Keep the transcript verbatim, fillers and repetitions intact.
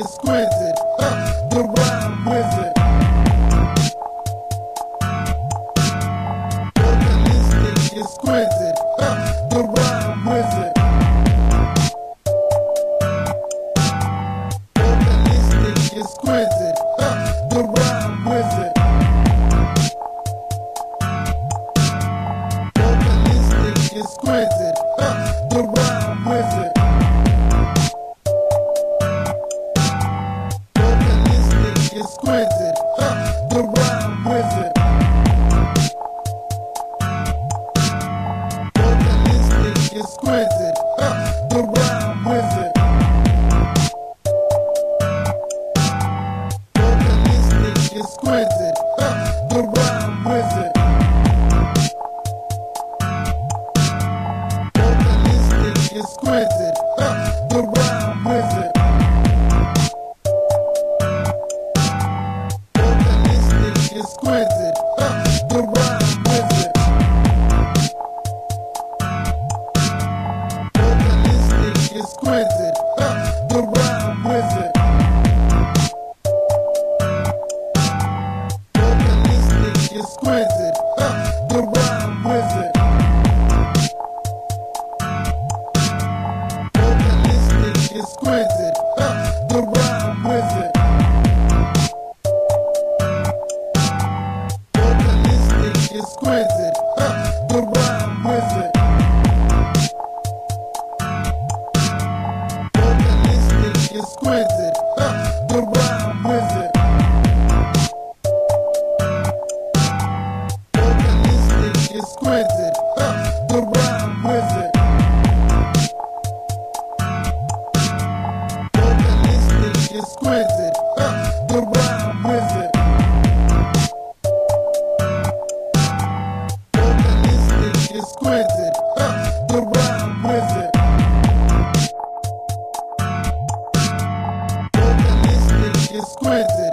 exquisite, uh, the rhyme wizard. Vocalistic, exquisite, uh, the rhyme wizard. Vocalistic, exquisite, uh, the rhyme wizard. Vocalistic, exquisite, uh, the rhyme wizard. Exquisite, uh, the rhyme wizard. Vocalistic, exquisite, uh, the rhyme wizard. Vocalistic, exquisite, uh, the rhyme wizard. Vocalistic, exquisite, uh, the rhyme wizard. Exquisite, uh, the rhyme wizard. Vocalistic, exquisite, uh, the rhyme wizard. Vocalistic, exquisite, uh, the rhyme wizard. Vocalistic, exquisite, uh, the rhyme wizard. Exquisite, uh, the rhyme wizard. Vocalistic, exquisite, uh, the rhyme wizard. Vocalistic, exquisite, uh, the rhyme wizard. Vocalistic, exquisite, uh, the rhyme wizard. Exquisite, uh, the rhyme wizard. Vocalistic, exquisite,